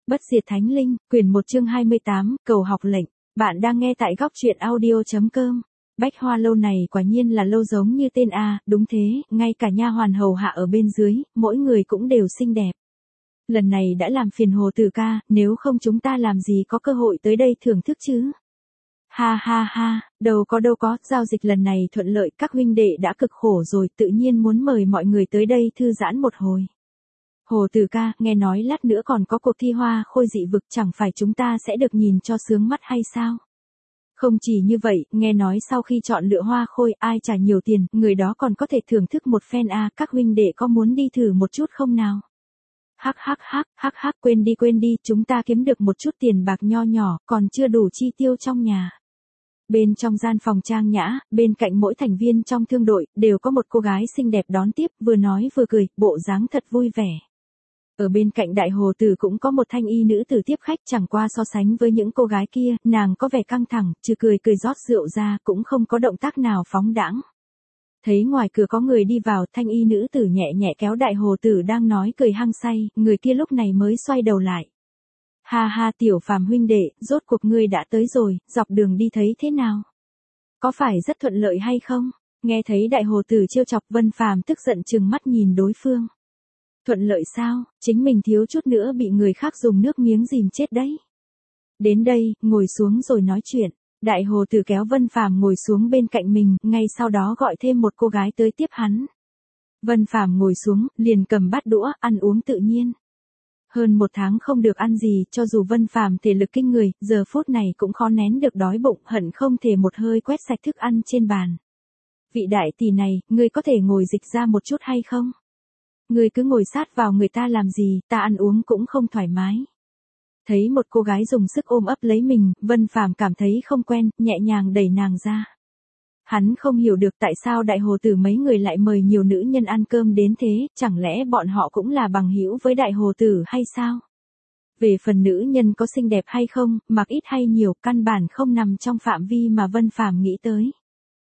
Bất diệt thánh linh, quyển 1 chương 28, cầu học lệnh. Bạn đang nghe tại góc truyện audio.com. Bách hoa lâu này quả nhiên là lâu giống như tên A, đúng thế, ngay cả nha hoàn hầu hạ ở bên dưới, mỗi người cũng đều xinh đẹp. Lần này đã làm phiền Hồ Tử ca, nếu không chúng ta làm gì có cơ hội tới đây thưởng thức chứ. Ha ha ha, đâu có, giao dịch lần này thuận lợi, các huynh đệ đã cực khổ rồi, tự nhiên muốn mời mọi người tới đây thư giãn một hồi. Hồ Tử ca, nghe nói lát nữa còn có cuộc thi hoa khôi dị vực, chẳng phải chúng ta sẽ được nhìn cho sướng mắt hay sao? Không chỉ như vậy, nghe nói sau khi chọn lựa hoa khôi, ai trả nhiều tiền, người đó còn có thể thưởng thức một phen à, các huynh đệ có muốn đi thử một chút không nào? Hắc, quên đi, chúng ta kiếm được một chút tiền bạc nho nhỏ, còn chưa đủ chi tiêu trong nhà. Bên trong gian phòng trang nhã, bên cạnh mỗi thành viên trong thương đội, đều có một cô gái xinh đẹp đón tiếp, vừa nói vừa cười, bộ dáng thật vui vẻ. Ở bên cạnh đại hồ tử cũng có một thanh y nữ tử tiếp khách, chẳng qua so sánh với những cô gái kia, nàng có vẻ căng thẳng, trừ cười rót rượu ra, cũng không có động tác nào phóng đãng. Thấy ngoài cửa có người đi vào, thanh y nữ tử nhẹ nhẹ kéo đại hồ tử đang nói cười hăng say, người kia lúc này mới xoay đầu lại. Ha ha, Tiểu Phàm huynh đệ, rốt cuộc ngươi đã tới rồi, dọc đường đi thấy thế nào? Có phải rất thuận lợi hay không? Nghe thấy đại hồ tử trêu chọc, Vân Phàm tức giận trừng mắt nhìn đối phương. Thuận lợi sao, chính mình thiếu chút nữa bị người khác dùng nước miếng dìm chết đấy. Đến đây, ngồi xuống rồi nói chuyện. Đại hồ tử kéo Vân Phàm ngồi xuống bên cạnh mình, ngay sau đó gọi thêm một cô gái tới tiếp hắn. Vân Phàm ngồi xuống, liền cầm bát đũa, ăn uống tự nhiên. Hơn 1 tháng không được ăn gì, cho dù Vân Phàm thể lực kinh người, giờ phút này cũng khó nén được đói bụng, hận không thể một hơi quét sạch thức ăn trên bàn. Vị đại tỷ này, ngươi có thể ngồi dịch ra một chút hay không? Ngươi cứ ngồi sát vào người ta làm gì, ta ăn uống cũng không thoải mái. Thấy một cô gái dùng sức ôm ấp lấy mình, Vân Phàm cảm thấy không quen, nhẹ nhàng đẩy nàng ra. Hắn không hiểu được tại sao đại hồ tử mấy người lại mời nhiều nữ nhân ăn cơm đến thế, chẳng lẽ bọn họ cũng là bằng hữu với đại hồ tử hay sao? Về phần nữ nhân có xinh đẹp hay không, mặc ít hay nhiều, căn bản không nằm trong phạm vi mà Vân Phàm nghĩ tới.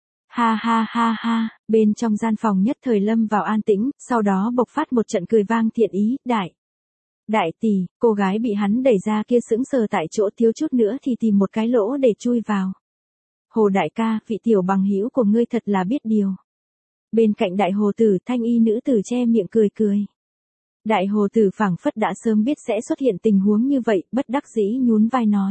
Ha, bên trong gian phòng nhất thời lâm vào an tĩnh, sau đó bộc phát một trận cười vang thiện ý, đại tỷ, cô gái bị hắn đẩy ra kia sững sờ tại chỗ, thiếu chút nữa thì tìm một cái lỗ để chui vào. Hồ đại ca, vị tiểu bằng hữu của ngươi thật là biết điều. Bên cạnh đại hồ tử, thanh y nữ tử che miệng cười. Đại hồ tử phảng phất đã sớm biết sẽ xuất hiện tình huống như vậy, bất đắc dĩ nhún vai nói.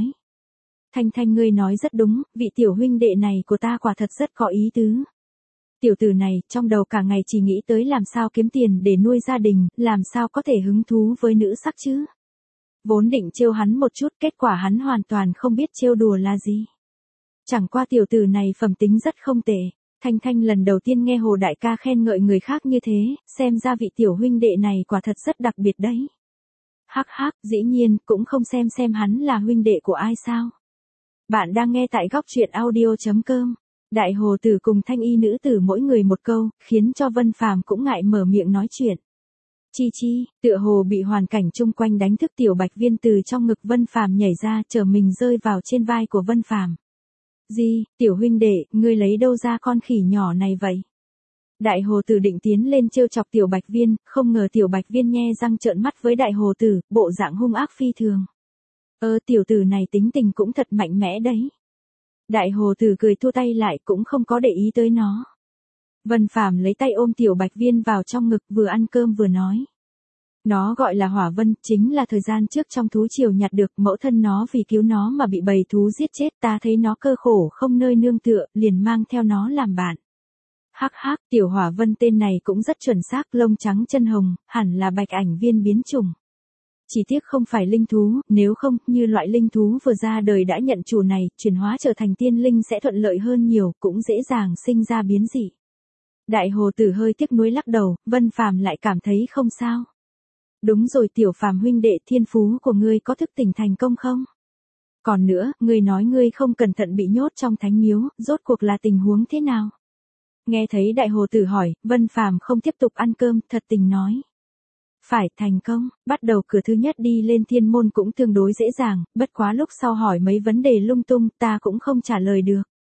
Thanh ngươi nói rất đúng, vị tiểu huynh đệ này của ta quả thật rất có ý tứ. Tiểu tử này, trong đầu cả ngày chỉ nghĩ tới làm sao kiếm tiền để nuôi gia đình, làm sao có thể hứng thú với nữ sắc chứ. Vốn định trêu hắn một chút, kết quả hắn hoàn toàn không biết trêu đùa là gì. Chẳng qua tiểu tử này phẩm tính rất không tệ. Thanh lần đầu tiên nghe Hồ đại ca khen ngợi người khác như thế, xem ra vị tiểu huynh đệ này quả thật rất đặc biệt đấy. Hắc, dĩ nhiên, cũng không xem hắn là huynh đệ của ai sao. Bạn đang nghe tại góc truyện audio.com. Đại hồ tử cùng thanh y nữ tử mỗi người một câu, khiến cho Vân Phàm cũng ngại mở miệng nói chuyện. Chi, tựa hồ bị hoàn cảnh chung quanh đánh thức, tiểu bạch viên từ trong ngực Vân Phàm nhảy ra, trở mình rơi vào trên vai của Vân Phàm. Gì, tiểu huynh đệ, ngươi lấy đâu ra con khỉ nhỏ này vậy? Đại hồ tử định tiến lên trêu chọc tiểu bạch viên, không ngờ tiểu bạch viên nhe răng trợn mắt với đại hồ tử, bộ dạng hung ác phi thường. Tiểu tử này tính tình cũng thật mạnh mẽ đấy. Đại hồ tử cười thua tay lại, cũng không có để ý tới nó. Vân Phàm lấy tay ôm tiểu bạch viên vào trong ngực, vừa ăn cơm vừa nói. Nó gọi là Hỏa Vân, chính là thời gian trước trong thú triều nhặt được, mẫu thân nó vì cứu nó mà bị bầy thú giết chết, ta thấy nó cơ khổ không nơi nương tựa, liền mang theo nó làm bạn. Hắc, tiểu Hỏa Vân tên này cũng rất chuẩn xác, lông trắng chân hồng, hẳn là bạch ảnh viên biến chủng. Chỉ tiếc không phải linh thú, nếu không, như loại linh thú vừa ra đời đã nhận chủ này, chuyển hóa trở thành tiên linh sẽ thuận lợi hơn nhiều, cũng dễ dàng sinh ra biến dị. Đại hồ tử hơi tiếc nuối lắc đầu, Vân Phàm lại cảm thấy không sao. Đúng rồi, tiểu Phàm huynh đệ, thiên phú của ngươi có thức tỉnh thành công không? Còn nữa, ngươi nói ngươi không cẩn thận bị nhốt trong thánh miếu, rốt cuộc là tình huống thế nào? Nghe thấy đại hồ tử hỏi, Vân Phàm không tiếp tục ăn cơm, thật tình nói. Phải, thành công, bắt đầu cửa thứ nhất đi lên thiên môn cũng tương đối dễ dàng, bất quá lúc sau hỏi mấy vấn đề lung tung, ta cũng không trả lời được.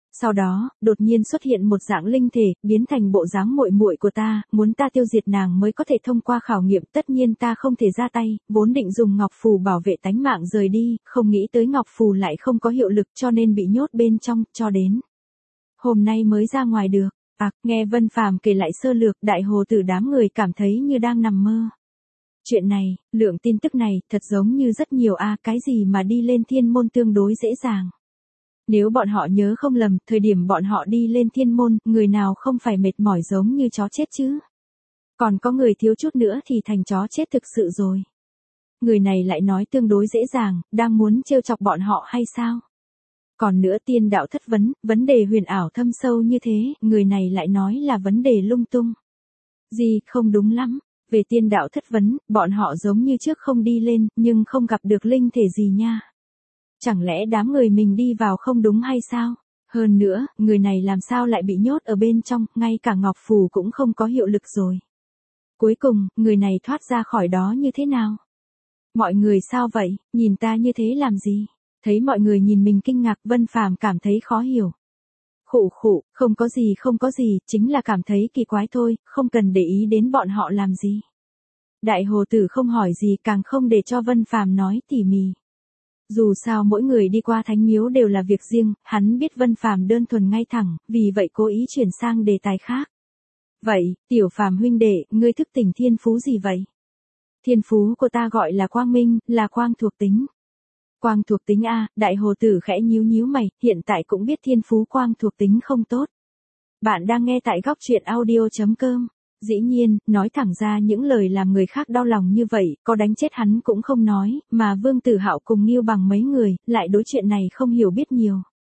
Sau đó, đột nhiên xuất hiện một dạng linh thể, biến thành bộ dáng muội muội của ta, muốn ta tiêu diệt nàng mới có thể thông qua khảo nghiệm, tất nhiên ta không thể ra tay, vốn định dùng ngọc phù bảo vệ tánh mạng rời đi, không nghĩ tới ngọc phù lại không có hiệu lực cho nên bị nhốt bên trong, cho đến hôm nay mới ra ngoài được. Nghe Vân Phàm kể lại sơ lược, đại hồ tử đám người cảm thấy như đang nằm mơ. Chuyện này, lượng tin tức này, thật giống như rất nhiều cái gì mà đi lên thiên môn tương đối dễ dàng. Nếu bọn họ nhớ không lầm, thời điểm bọn họ đi lên thiên môn, người nào không phải mệt mỏi giống như chó chết chứ. Còn có người thiếu chút nữa thì thành chó chết thực sự rồi. Người này lại nói tương đối dễ dàng, đang muốn trêu chọc bọn họ hay sao? Còn nữa tiên đạo thất vấn đề huyền ảo thâm sâu như thế, người này lại nói là vấn đề lung tung. Gì, không đúng lắm. Về tiên đạo thất vấn, bọn họ giống như trước không đi lên, nhưng không gặp được linh thể gì nha. Chẳng lẽ đám người mình đi vào không đúng hay sao? Hơn nữa, người này làm sao lại bị nhốt ở bên trong, ngay cả ngọc phù cũng không có hiệu lực rồi. Cuối cùng, người này thoát ra khỏi đó như thế nào? Mọi người sao vậy, nhìn ta như thế làm gì? Thấy mọi người nhìn mình kinh ngạc, Vân Phàm cảm thấy khó hiểu. Khụ, không có gì, chính là cảm thấy kỳ quái thôi, không cần để ý đến bọn họ làm gì. Đại hồ tử không hỏi gì, càng không để cho Vân Phàm nói tỉ mỉ. Dù sao mỗi người đi qua thánh miếu đều là việc riêng, hắn biết Vân Phàm đơn thuần ngay thẳng, vì vậy cố ý chuyển sang đề tài khác. Vậy, Tiểu Phàm huynh đệ, ngươi thức tỉnh thiên phú gì vậy? Thiên phú của ta gọi là quang minh, là quang thuộc tính. Quang thuộc tính đại hồ tử khẽ nhíu mày, hiện tại cũng biết thiên phú quang thuộc tính không tốt. Bạn đang nghe tại góc truyện audio.com. Dĩ nhiên, nói thẳng ra những lời làm người khác đau lòng như vậy, có đánh chết hắn cũng không nói, mà Vương Tử Hạo cùng Ngưu Bằng mấy người, lại đối chuyện này không hiểu biết nhiều.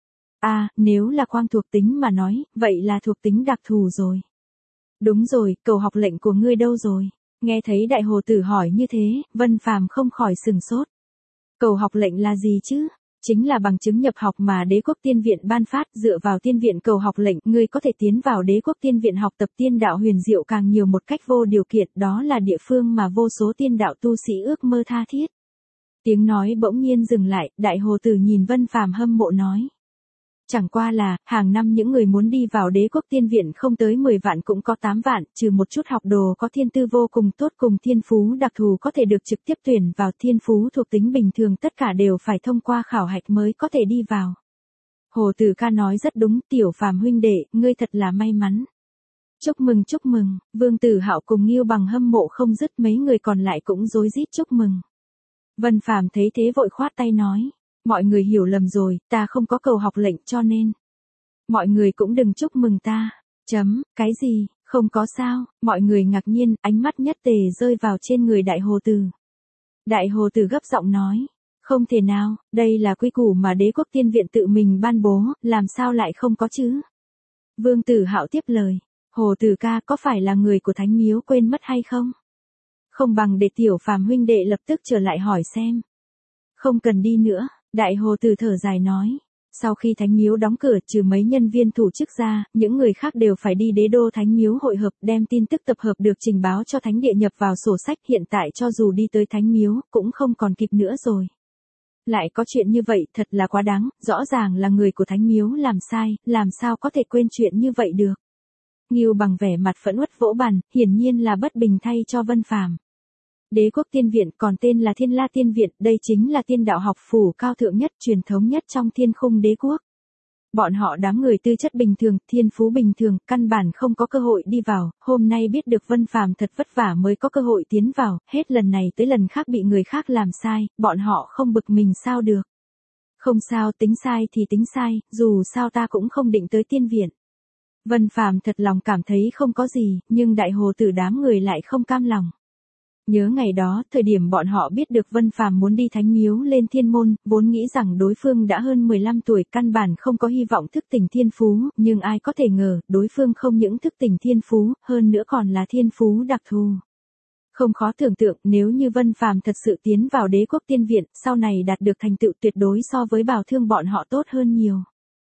Nếu là quang thuộc tính mà nói, vậy là thuộc tính đặc thù rồi. Đúng rồi, cầu học lệnh của ngươi đâu rồi? Nghe thấy đại hồ tử hỏi như thế, Vân Phàm không khỏi sừng sốt. Cầu học lệnh là gì chứ? Chính là bằng chứng nhập học mà đế quốc tiên viện ban phát, dựa vào tiên viện cầu học lệnh, ngươi có thể tiến vào đế quốc tiên viện học tập tiên đạo huyền diệu càng nhiều một cách vô điều kiện, đó là địa phương mà vô số tiên đạo tu sĩ ước mơ tha thiết. Tiếng nói bỗng nhiên dừng lại, đại hồ tử nhìn Vân Phàm hâm mộ nói. Chẳng qua là, hàng năm những người muốn đi vào đế quốc tiên viện không tới 10 vạn cũng có 8 vạn, trừ một chút học đồ có thiên tư vô cùng tốt cùng thiên phú đặc thù có thể được trực tiếp tuyển vào, thiên phú thuộc tính bình thường tất cả đều phải thông qua khảo hạch mới có thể đi vào. Hồ Tử ca nói rất đúng, Tiểu Phàm huynh đệ, ngươi thật là may mắn. Chúc mừng, Vương Tử Hạo cùng Ngưu Bằng hâm mộ không dứt, mấy người còn lại cũng rối rít chúc mừng. Vân Phàm thấy thế vội khoát tay nói. Mọi người hiểu lầm rồi, ta không có cầu học lệnh cho nên. Mọi người cũng đừng chúc mừng ta. Cái gì, không có sao, mọi người ngạc nhiên, ánh mắt nhất tề rơi vào trên người đại hồ tử. Đại hồ tử gấp giọng nói. Không thể nào, đây là quy củ mà đế quốc tiên viện tự mình ban bố, làm sao lại không có chứ? Vương Tử Hạo tiếp lời. Hồ Tử ca có phải là người của thánh miếu quên mất hay không? Không bằng để Tiểu Phàm huynh đệ lập tức trở lại hỏi xem. Không cần đi nữa. Đại hồ tử thở dài nói, sau khi thánh miếu đóng cửa trừ mấy nhân viên thủ chức ra, những người khác đều phải đi đế đô thánh miếu hội hợp, đem tin tức tập hợp được trình báo cho thánh địa nhập vào sổ sách, hiện tại cho dù đi tới thánh miếu, cũng không còn kịp nữa rồi. Lại có chuyện như vậy, thật là quá đáng, rõ ràng là người của thánh miếu làm sai, làm sao có thể quên chuyện như vậy được. Ngưu Bằng vẻ mặt phẫn uất vỗ bàn, hiển nhiên là bất bình thay cho Vân Phàm. Đế quốc tiên viện còn tên là Thiên La Tiên Viện, đây chính là tiên đạo học phủ cao thượng nhất, truyền thống nhất trong thiên khung đế quốc. Bọn họ đám người tư chất bình thường, thiên phú bình thường, căn bản không có cơ hội đi vào, hôm nay biết được Vân Phàm thật vất vả mới có cơ hội tiến vào, hết lần này tới lần khác bị người khác làm sai, bọn họ không bực mình sao được. Không sao, tính sai thì tính sai, dù sao ta cũng không định tới tiên viện. Vân Phàm thật lòng cảm thấy không có gì, nhưng đại hồ tử đám người lại không cam lòng. Nhớ ngày đó, thời điểm bọn họ biết được Vân Phàm muốn đi thánh miếu lên thiên môn, vốn nghĩ rằng đối phương đã hơn 15 tuổi, căn bản không có hy vọng thức tỉnh thiên phú, nhưng ai có thể ngờ, đối phương không những thức tỉnh thiên phú, hơn nữa còn là thiên phú đặc thù. Không khó tưởng tượng, nếu như Vân Phàm thật sự tiến vào đế quốc tiên viện, sau này đạt được thành tựu tuyệt đối so với Bảo Thương bọn họ tốt hơn nhiều.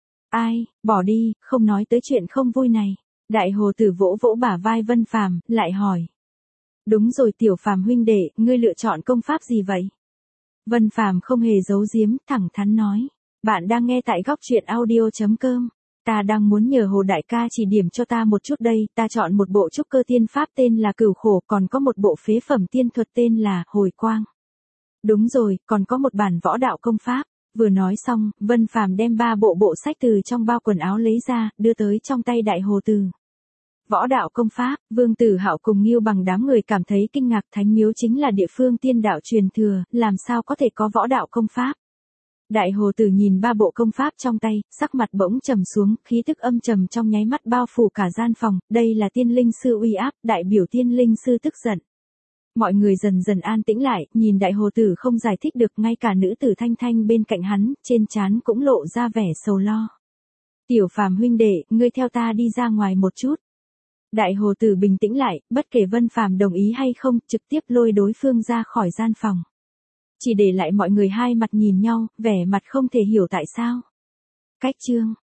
Ai, bỏ đi, không nói tới chuyện không vui này. Đại hồ tử vỗ vỗ bả vai Vân Phàm, lại hỏi. Đúng rồi Tiểu Phàm huynh đệ, ngươi lựa chọn công pháp gì vậy? Vân Phàm không hề giấu giếm, thẳng thắn nói. Bạn đang nghe tại góc truyện audio.com. Ta đang muốn nhờ Hồ đại ca chỉ điểm cho ta một chút đây, ta chọn một bộ trúc cơ tiên pháp tên là Cửu Khổ, còn có một bộ phế phẩm tiên thuật tên là Hồi Quang. Đúng rồi, còn có một bản võ đạo công pháp. Vừa nói xong, Vân Phàm đem 3 bộ sách từ trong bao quần áo lấy ra, đưa tới trong tay Đại Hồ Tử. Võ đạo công pháp, Vương Tử Hạo cùng Ngưu Bằng đám người cảm thấy kinh ngạc, Thánh Miếu chính là địa phương tiên đạo truyền thừa, làm sao có thể có võ đạo công pháp. Đại Hồ Tử nhìn 3 bộ công pháp trong tay, sắc mặt bỗng trầm xuống, khí tức âm trầm trong nháy mắt bao phủ cả gian phòng, đây là tiên linh sư uy áp, đại biểu tiên linh sư tức giận. Mọi người dần dần an tĩnh lại, nhìn Đại Hồ Tử không giải thích được, ngay cả nữ tử Thanh Thanh bên cạnh hắn, trên trán cũng lộ ra vẻ sầu lo. Tiểu Phàm huynh đệ, ngươi theo ta đi ra ngoài một chút. Đại Hồ Tử bình tĩnh lại, bất kể Vân Phàm đồng ý hay không, trực tiếp lôi đối phương ra khỏi gian phòng. Chỉ để lại mọi người hai mặt nhìn nhau, vẻ mặt không thể hiểu tại sao. Cách chương